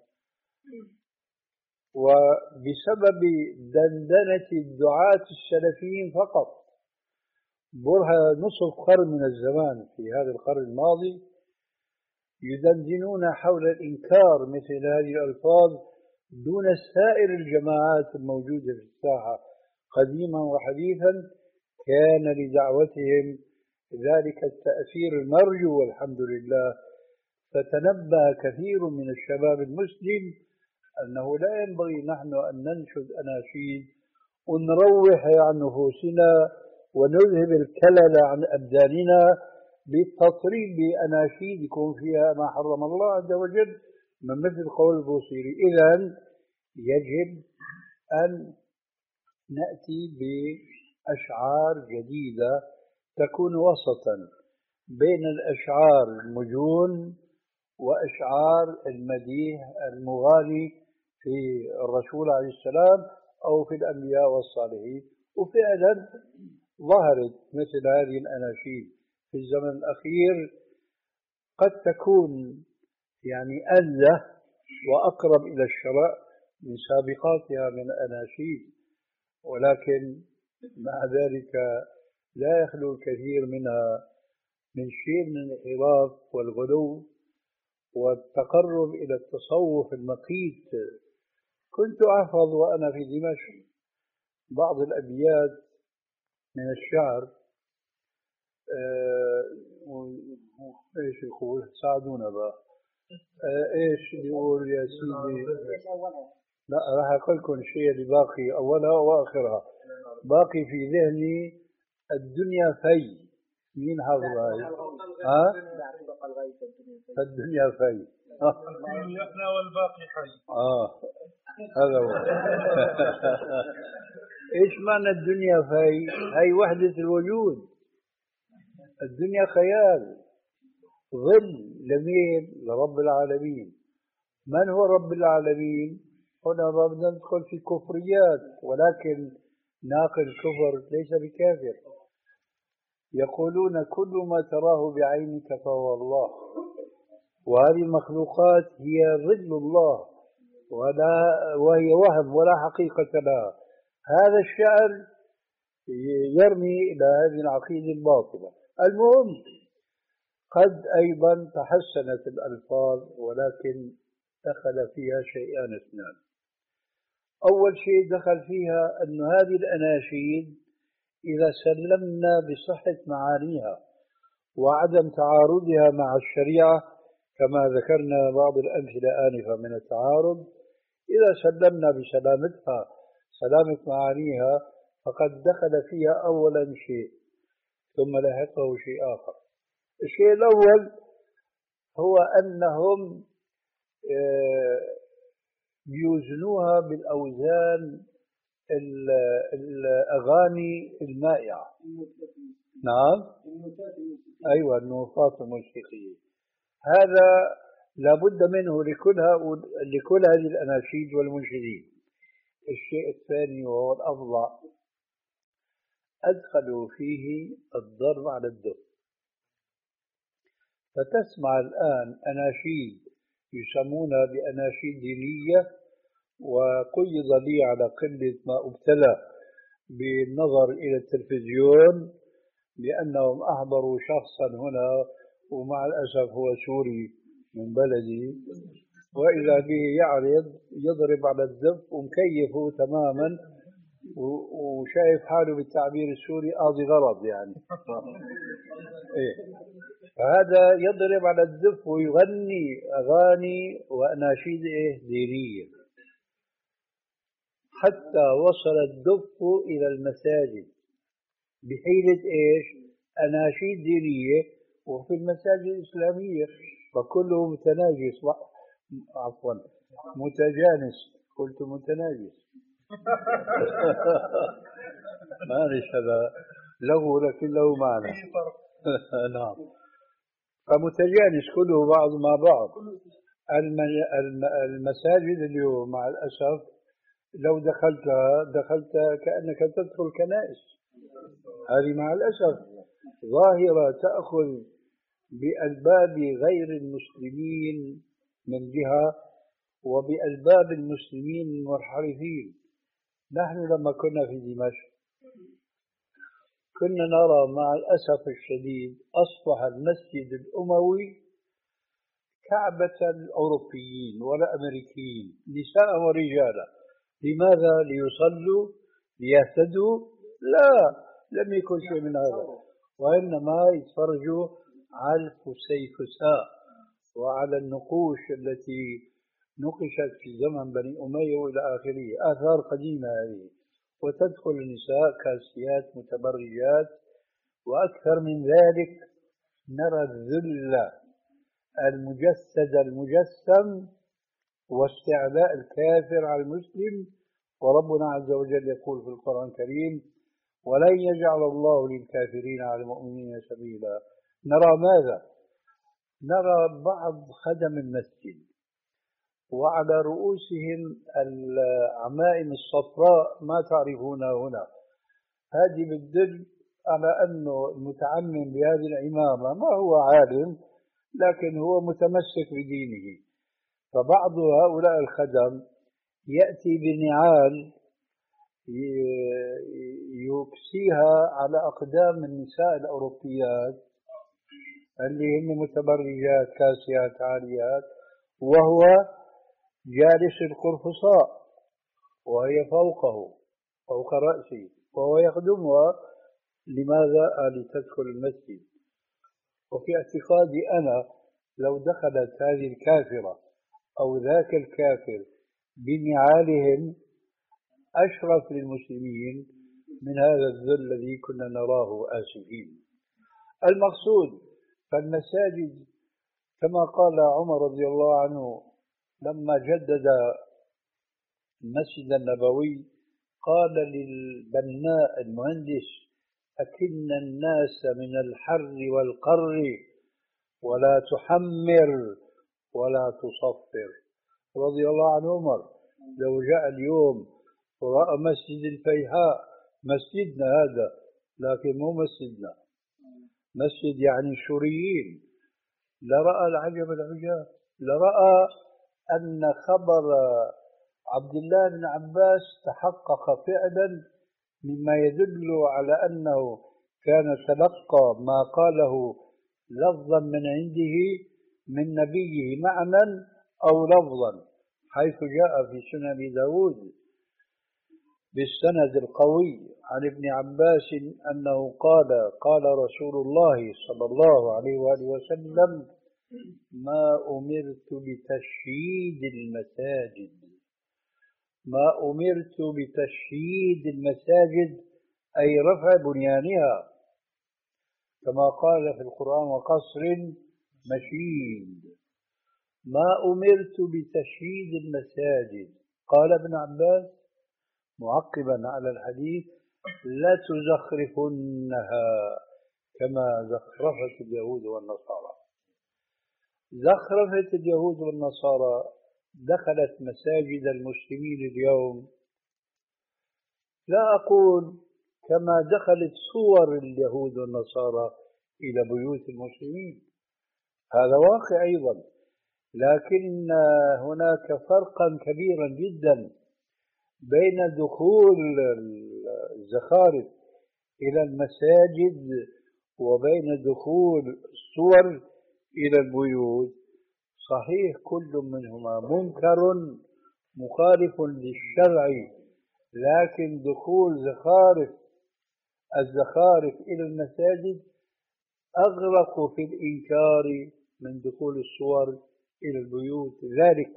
وبسبب دندنة الدعاة السلفيين فقط. برها نصف قرن من الزمان في هذا القرن الماضي يدندنون حول الإنكار مثل هذه الألفاظ دون سائر الجماعات الموجودة في الساحة قديما وحديثا. كان لدعوتهم ذلك التأثير المرجو والحمد لله، فتنبه كثير من الشباب المسلم أنه لا ينبغي نحن أن ننشد أناشيد ونروح عن نفوسنا ونذهب الكلل عن أبداننا بالتطريب بأناشيد يكون فيها ما حرم الله عز وجل، من مثل قول البوصيري. إذن يجب أن نأتي بأشعار جديدة تكون وسطا بين الأشعار المجون وأشعار المديح المغالي في الرسول عليه السلام أو في الأنبياء والصالحين. وفعلا ظهرت مثل هذه الأناشيد في الزمن الأخير، قد تكون يعني ألذ وأقرب إلى الشرع من سابقاتها من الأناشيد، ولكن مع ذلك لا يخلو الكثير منها من شيء من الانحراف والغلو والتقرب إلى التصوف المقيت. كنت أحفظ وأنا في دمشق بعض الأبيات من الشعر، آه ايش يقول؟ ساعدونا بقى. آه ايش يقول يا سيدي؟ لا راح اقول لكم الشيء اللي باقي اولها واخرها. باقي في ذهني: الدنيا في. مين حافظها هاي؟ ها؟ الدنيا في. يفنى والباقي حي. اه هذا هو. ايش معنى الدنيا في؟ هي وحدة الوجود. الدنيا خيال، ظل لمين؟ لرب العالمين. من هو رب العالمين؟ هنا ما بدنا ندخل في كفريات، ولكن ناقل كفر ليس بكافر. يقولون كل ما تراه بعينك فهو الله، وهذه المخلوقات هي ظل الله ولا وهي وهم ولا حقيقة لها. هذا الشعر يرمي إلى هذه العقيدة الباطلة. المهم قد أيضا تحسنت الألفاظ، ولكن دخل فيها شيئان اثنان. أول شيء دخل فيها أن هذه الأناشيد إذا سلمنا بصحة معانيها وعدم تعارضها مع الشريعة، كما ذكرنا بعض الأمثلة آنفة من التعارض، إذا سلمنا بسلامتها سلامة معانيها فقد دخل فيها أولا شيء ثم لحقه شيء آخر. الشيء الأول هو أنهم يوزنوها بالأوزان الأغاني المائعة. نعم، أيوة، النوفات الموسيقية. هذا لابد منه لكل لكل هذه الأناشيد والمنشدين. الشيء الثاني وهو الأفظع، أدخلوا فيه الضرب على الدف. فتسمع الآن أناشيد يسمونها بأناشيد دينية، وقيض لي على قلة ما ابتلى بالنظر إلى التلفزيون لأنهم أحضروا شخصا هنا ومع الأسف هو سوري من بلدي، وإذا به يعرض يضرب على الدف ومكيفه تماما وشايف حاله بالتعبير السوري قاضي غرض يعني. إيه. فهذا يضرب على الدف ويغني أغاني وأناشيد إيه دينية، حتى وصل الدف إلى المساجد بحيلة إيش؟ أناشيد دينية وفي المساجد الإسلامية، فكله متناجس، عفوا متجانس، قلت متناجس. معلش هذا له لكن له معنى. نعم، فمتجانس كله بعض مع بعض. المساجد اليوم مع الأسف لو دخلتها دخلت كأنك تدخل كنائس. هذه مع الأسف ظاهرة تأخذ بألباب غير المسلمين من جهة وبألباب المسلمين المنحرفين. نحن لما كنا في دمشق كنا نرى مع الأسف الشديد أصبح المسجد الأموي كعبة الأوروبيين والأمريكيين نساء ورجالا. لماذا؟ ليصلوا ليهتدوا؟ لا، لم يكن شيء من هذا، وإنما يتفرجوا على الفسيفساء وعلى النقوش التي نقشت في زمن بني أمية وإلى آخره، آثار قديمة هذه. وتدخل النساء كاسيات متبرجات، وأكثر من ذلك نرى الذل المجسد المجسم واستعلاء الكافر على المسلم. وربنا عز وجل يقول في القرآن الكريم: ولن يجعل الله للكافرين على المؤمنين سبيلا. نرى ماذا؟ نرى بعض خدم المسجد وعلى رؤوسهم العمائم الصفراء ما تعرفونها هنا. هذه بتدل على أنه المتعمم بهذه العمامة ما هو عالم، لكن هو متمسك بدينه. فبعض هؤلاء الخدم يأتي بنعال يكسيها على أقدام النساء الأوروبيات اللي هن متبرجات كاسيات عاليات، وهو جالس القرفصاء وهي فوقه فوق رأسه وهو يخدمها. لماذا؟ لتدخل المسجد. وفي اعتقادي أنا لو دخلت هذه الكافرة أو ذاك الكافر بنعالهم أشرف للمسلمين من هذا الذل الذي كنا نراه آسفين. المقصود فالمساجد كما قال عمر رضي الله عنه لما جدد المسجد النبوي، قال للبناء المهندس: أكن الناس من الحر والقر ولا تحمر ولا تصفر. رضي الله عن عمر. لو جاء اليوم ورأى مسجد الفيهاء مسجدنا هذا، لكن مو مسجدنا، مسجد يعني شوريين. لرأى العجب العجاب، لرأى أن خبر عبد الله بن عباس تحقق فعلا، مما يدل على أنه كان تلقى ما قاله لفظا من عنده من نبيه معنى أو لفظا، حيث جاء في سنن داود بالسند القوي عن ابن عباس أنه قال قال رسول الله صلى الله عليه وآله وسلم: ما أمرت بتشييد المساجد، ما أمرت بتشييد المساجد أي رفع بنيانها، كما قال في القرآن: وقصر مشيد. ما أمرت بتشييد المساجد. قال ابن عباس معقبا على الحديث: لا تزخرفنها كما زخرفت اليهود والنصارى. زخرفت اليهود والنصارى دخلت مساجد المسلمين اليوم، لا أقول كما دخلت صور اليهود والنصارى إلى بيوت المسلمين، هذا واقع أيضا، لكن هناك فرقا كبيرا جدا بين دخول الزخارف إلى المساجد وبين دخول الصور إلى البيوت. صحيح كل منهما منكر مخالف للشرع، لكن دخول زخارف الزخارف إلى المساجد أغرق في الإنكار من دخول الصور إلى البيوت، ذلك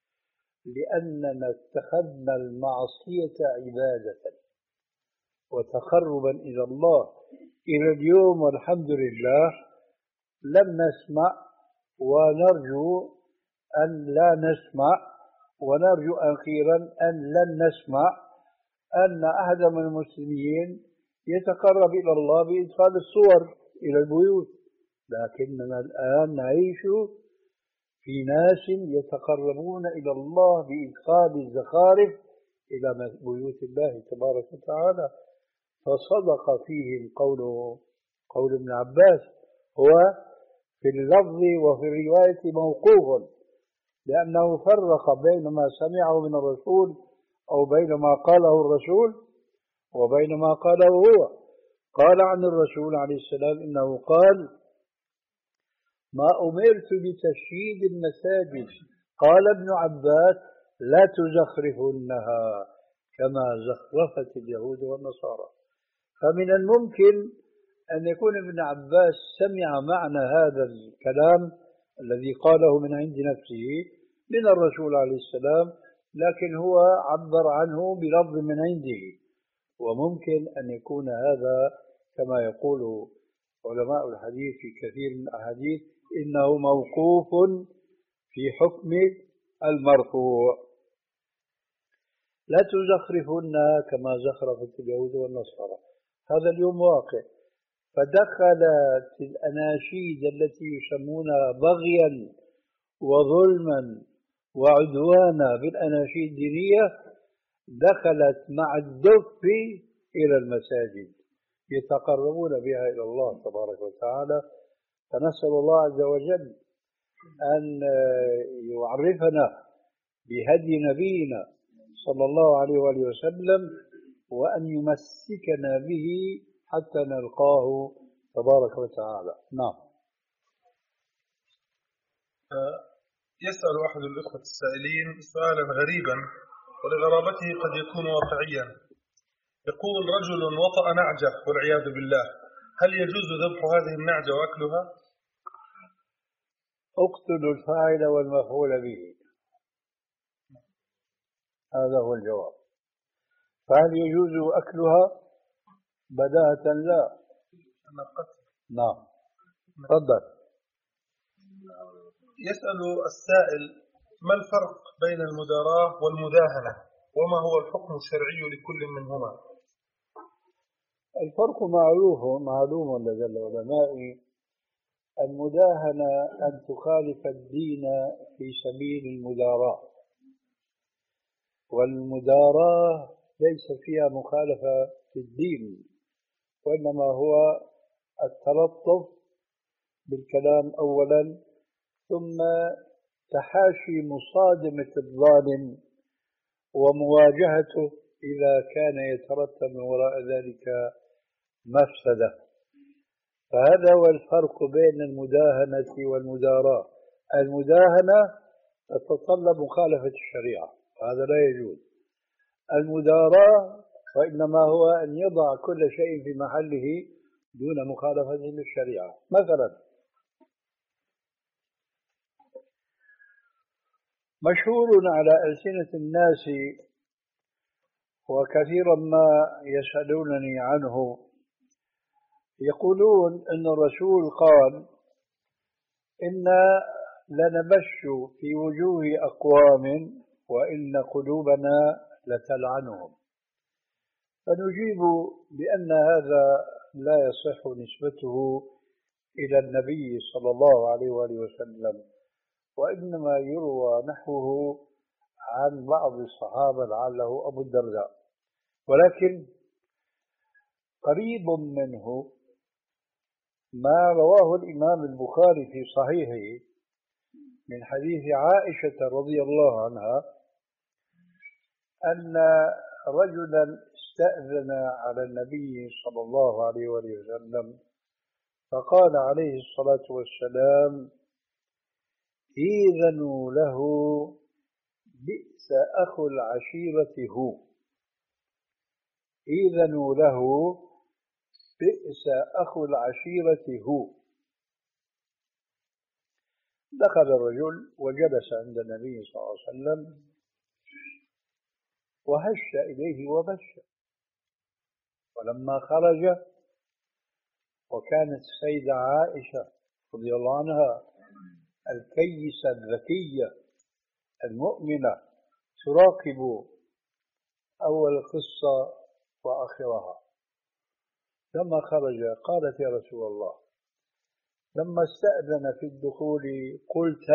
لأننا اتخذنا المعصية عبادة وتقربا إلى الله. إلى اليوم والحمد لله لم نسمع، ونرجو أن لا نسمع، ونرجو أخيرا أن لن نسمع أن أحد من المسلمين يتقرب إلى الله بإدخال الصور إلى البيوت، لكننا الآن نعيش في ناس يتقربون إلى الله بإدخال الزخارف إلى بيوت الله تبارك وتعالى. فصدق فيهم قوله قول ابن عباس، هو في اللفظ وفي الرواية موقوف، لأنه فرق بين ما سمعه من الرسول أو بين ما قاله الرسول وبين ما قاله هو. قال عن الرسول عليه السلام إنه قال: ما أمرت بتشييد المساجد. قال ابن عباس: لا تزخرفنها كما زخرفت اليهود والنصارى. فمن الممكن أن يكون ابن عباس سمع معنى هذا الكلام الذي قاله من عند نفسه من الرسول عليه السلام، لكن هو عبر عنه بلفظ من عنده، وممكن أن يكون هذا كما يقول علماء الحديث في كثير من الأحاديث إنه موقوف في حكم المرفوع. لا تزخرفنها كما زخرفت اليهود والنصارى، هذا اليوم واقع. فدخلت الأناشيد التي يسمونها بغيا وظلما وعدوانا بالأناشيد الدينية، دخلت مع الدف إلى المساجد يتقربون بها إلى الله تبارك وتعالى. فنسأل الله عز وجل أن يعرفنا بهدي نبينا صلى الله عليه وآله وسلم، وأن يمسكنا به حتى نلقاه تبارك وتعالى. نعم. يسأل أحد الأخوة السائلين سؤالا غريبا ولغرابته قد يكون واقعيا. يقول: رجل وطأ نعجة والعياذ بالله، هل يجوز ذبح هذه النعجة وأكلها؟ اقتلوا الفاعل والمفعول به، هذا هو الجواب. فهل يجوز أكلها؟ بداهة لا. نعم. تفضل. يسأل السائل: ما الفرق بين المداراة والمداهنة، وما هو الحكم الشرعي لكل منهما؟ الفرق معروف معلوم لدى العلماء. المداهنة أن تخالف الدين في سبيل المداراة، والمداراة ليس فيها مخالفة في الدين، وإنما هو التلطف بالكلام أولا، ثم تحاشي مصادمة الظالم ومواجهته إذا كان يترتب من وراء ذلك مفسدة. فهذا هو الفرق بين المداهنة والمداراة. المداهنة تتطلب مخالفة الشريعة، هذا لا يجوز. المداراة وإنما هو أن يضع كل شيء في محله دون مخالفة للشريعة. مثلا مشهور على ألسنة الناس وكثيرا ما يسألونني عنه، يقولون أن الرسول قال إنا لنبش في وجوه أقوام وإن قلوبنا لتلعنهم. فنجيب بأن هذا لا يصح نسبته إلى النبي صلى الله عليه وآله وسلم، وإنما يروى نحوه عن بعض الصحابة لعله أبو الدرداء، ولكن قريب منه ما رواه الإمام البخاري في صحيحه من حديث عائشة رضي الله عنها أن رجلا استأذن على النبي صلى الله عليه وسلم فقال عليه الصلاة والسلام: إذنوا له بئس أخو العشيرة هو. إذنوا له بئس أخو العشيرة هو. دخل الرجل وجلس عند النبي صلى الله عليه وسلم وهش إليه وبش، ولما خرج وكانت السيدة عائشة رضي الله عنها الكيسة الذكية المؤمنة تراقب أول القصة وآخرها، لما خرج قالت: يا رسول الله، لما استأذن في الدخول قلت: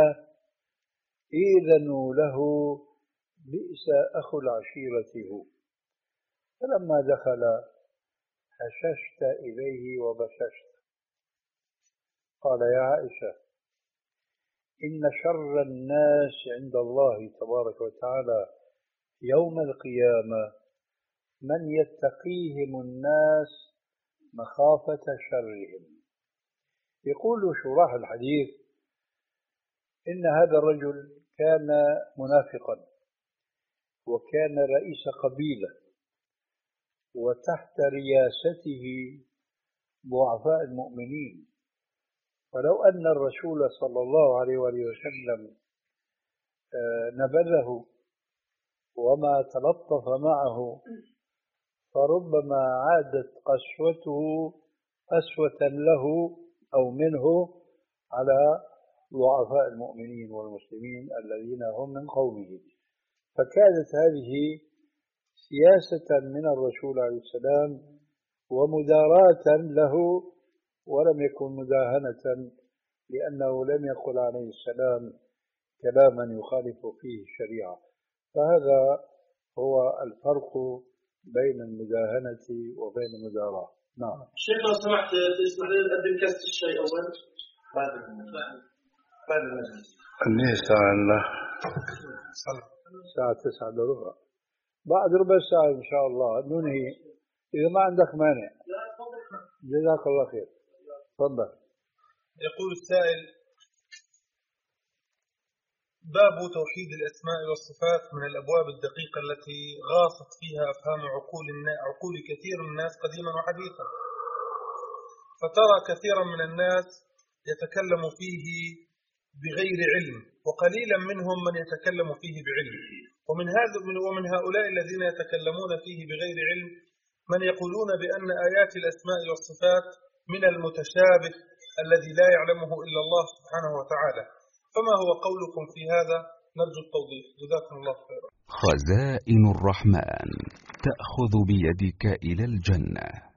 إذنوا له بئس أخو العشيرة هو. فلما دخل هششت إليه وبششت. قال: يا عائشة، إن شر الناس عند الله تبارك وتعالى يوم القيامة من يتقيهم الناس مخافة شرهم. يقول شراح الحديث إن هذا الرجل كان منافقا، وكان رئيس قبيلة، وتحت رياسته ضعفاء المؤمنين، ولو أن الرسول صلى الله عليه وسلم نبذه وما تلطف معه فربما عادت قسوته قسوة له أو منه على ضعفاء المؤمنين والمسلمين الذين هم من قومه. فكانت هذه سياسة من الرسول عليه السلام ومداراة له، ولم يكن مداهنة، لأنه لم يقل عليه السلام كلاما يخالف فيه الشريعة. فهذا هو الفرق بين المداهنة وبين المداراة. نعم. شيخ لو سمحت تسمح لي نقدم كاسة الشاي أولا بعد بعد المجلس. ليه الساعة الله؟ الساعة تسعة إلا ربع. بعد ربع ساعة إن شاء الله ننهي، إذا ما عندك مانع. جزاك الله خير. تفضل. يقول السائل: باب توحيد الأسماء والصفات من الأبواب الدقيقة التي غاصت فيها أفهام عقول عقول كثير من الناس قديما وحديثا، فترى كثيرا من الناس يتكلم فيه بغير علم، وقليلا منهم من يتكلم فيه بعلم. ومن هذا ومن هؤلاء الذين يتكلمون فيه بغير علم من يقولون بأن آيات الأسماء والصفات من المتشابه الذي لا يعلمه إلا الله سبحانه وتعالى. فما هو قولكم في هذا؟ نرجو التوضيح، جزاكم الله خيرا. خزائن الرحمن تأخذ بيدك إلى الجنة.